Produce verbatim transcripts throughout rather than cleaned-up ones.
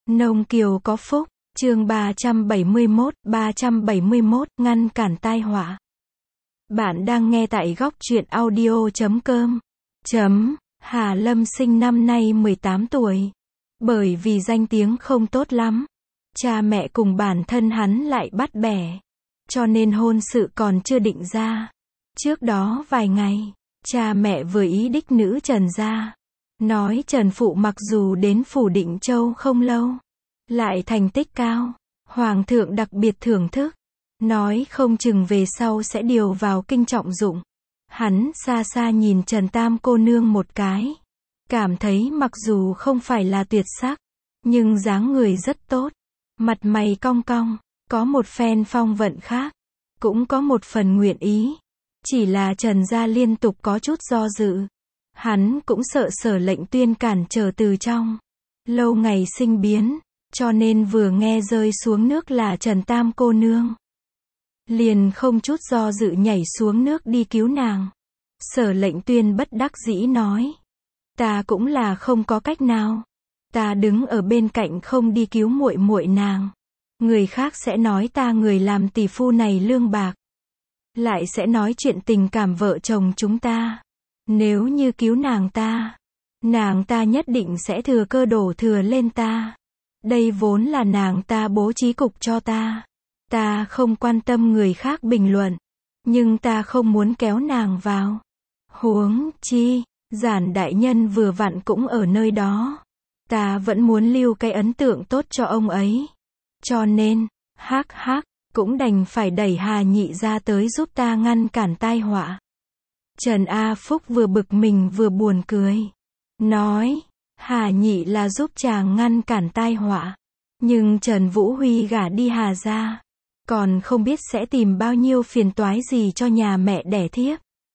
Nông Kiều có phúc, chương ba trăm bảy mươi mốt, ba trăm bảy mươi mốt, ngăn cản tai họa. Bạn đang nghe tại góc truyện audio chấm com. Chấm, Hà Lâm Sinh năm nay mười tám tuổi. Bởi vì danh tiếng không tốt lắm, cha mẹ cùng bản thân hắn lại bắt bẻ, cho nên hôn sự còn chưa định ra. Trước đó vài ngày, cha mẹ vừa ý đích nữ Trần gia. Nói Trần Phụ mặc dù đến phủ Định Châu không lâu, lại thành tích cao, Hoàng thượng đặc biệt thưởng thức. Nói không chừng về sau sẽ điều vào kinh trọng dụng. Hắn xa xa nhìn Trần Tam cô nương một cái, cảm thấy mặc dù không phải là tuyệt sắc, nhưng dáng người rất tốt, mặt mày cong cong, có một phen phong vận khác, cũng có một phần nguyện ý. Chỉ là Trần gia liên tục có chút do dự. Hắn cũng sợ Sở Lệnh Tuyên cản trở từ trong lâu ngày sinh biến, cho nên vừa nghe rơi xuống nước là Trần Tam cô nương, liền không chút do dự nhảy xuống nước đi cứu nàng. Sở Lệnh Tuyên bất đắc dĩ nói, ta cũng là không có cách nào, ta đứng ở bên cạnh không đi cứu muội muội nàng, người khác sẽ nói ta người làm tỷ phu này lương bạc, lại sẽ nói chuyện tình cảm vợ chồng chúng ta. Nếu như cứu nàng ta, nàng ta nhất định sẽ thừa cơ đổ thừa lên ta. Đây vốn là nàng ta bố trí cục cho ta. Ta không quan tâm người khác bình luận, nhưng ta không muốn kéo nàng vào. Huống chi, Giản đại nhân vừa vặn cũng ở nơi đó. Ta vẫn muốn lưu cái ấn tượng tốt cho ông ấy. Cho nên, hắc hắc, cũng đành phải đẩy Hà Nhị ra tới giúp ta ngăn cản tai họa. Trần A Phúc vừa bực mình vừa buồn cười. Nói, Hà Nhị là giúp chàng ngăn cản tai họa. Nhưng Trần Vũ Huy gả đi Hà gia, còn không biết sẽ tìm bao nhiêu phiền toái gì cho nhà mẹ đẻ thiếp.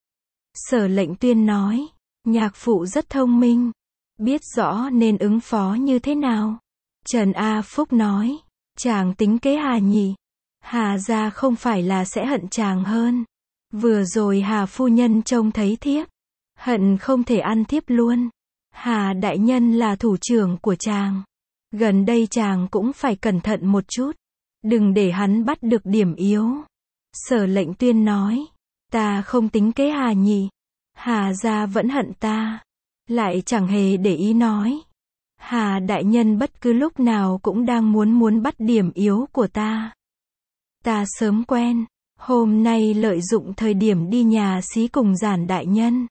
Sở Lệnh Tuyên nói, nhạc phụ rất thông minh, biết rõ nên ứng phó như thế nào. Trần A Phúc nói, chàng tính kế Hà Nhị, Hà gia không phải là sẽ hận chàng hơn. Vừa rồi Hà phu nhân trông thấy thiếp, hận không thể ăn thiếp luôn. Hà đại nhân là thủ trưởng của chàng, gần đây chàng cũng phải cẩn thận một chút, đừng để hắn bắt được điểm yếu. Sở Lệnh Tuyên nói, ta không tính kế Hà Nhị, Hà gia vẫn hận ta, lại chẳng hề để ý nói, Hà đại nhân bất cứ lúc nào cũng đang muốn muốn bắt điểm yếu của ta. Ta sớm quen. Hôm nay lợi dụng thời điểm đi nhà xí cùng Giản đại nhân,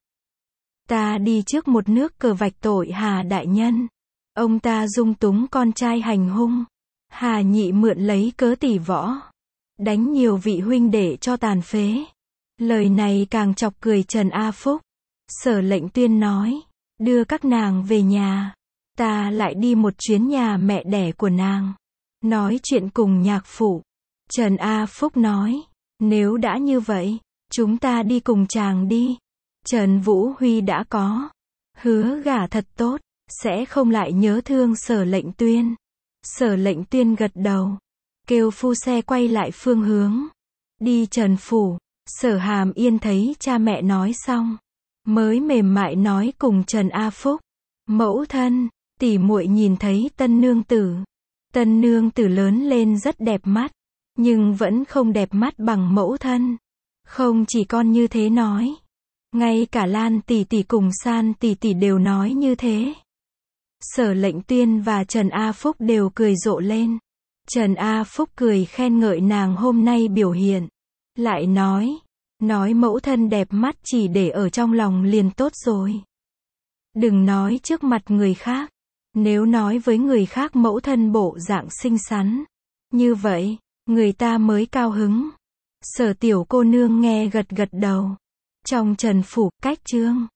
ta đi trước một nước cờ vạch tội Hà đại nhân. Ông ta dung túng con trai hành hung, Hà Nhị mượn lấy cớ tỷ võ, đánh nhiều vị huynh đệ cho tàn phế. Lời này càng chọc cười Trần A Phúc. Sở Lệnh Tuyên nói, đưa các nàng về nhà, ta lại đi một chuyến nhà mẹ đẻ của nàng, nói chuyện cùng nhạc phụ. Trần A Phúc nói, nếu đã như vậy, chúng ta đi cùng chàng đi. Trần Vũ Huy đã có hứa gả thật tốt, sẽ không lại nhớ thương Sở Lệnh Tuyên. Sở Lệnh Tuyên gật đầu, kêu phu xe quay lại phương hướng, đi Trần phủ. Sở Hàm Yên thấy cha mẹ nói xong, mới mềm mại nói cùng Trần A Phúc, mẫu thân, tỷ muội nhìn thấy tân nương tử. Tân nương tử lớn lên rất đẹp mắt, nhưng vẫn không đẹp mắt bằng mẫu thân. Không chỉ con như thế nói, ngay cả Lan tỷ tỷ cùng San tỷ tỷ đều nói như thế. Sở Lệnh Tuyên và Trần A Phúc đều cười rộ lên. Trần A Phúc cười khen ngợi nàng hôm nay biểu hiện, lại nói, nói mẫu thân đẹp mắt chỉ để ở trong lòng liền tốt rồi. Đừng nói trước mặt người khác, nếu nói với người khác mẫu thân bộ dạng xinh xắn, như vậy, người ta mới cao hứng. Sở tiểu cô nương nghe gật gật đầu. Trong Trần phủ, cách chương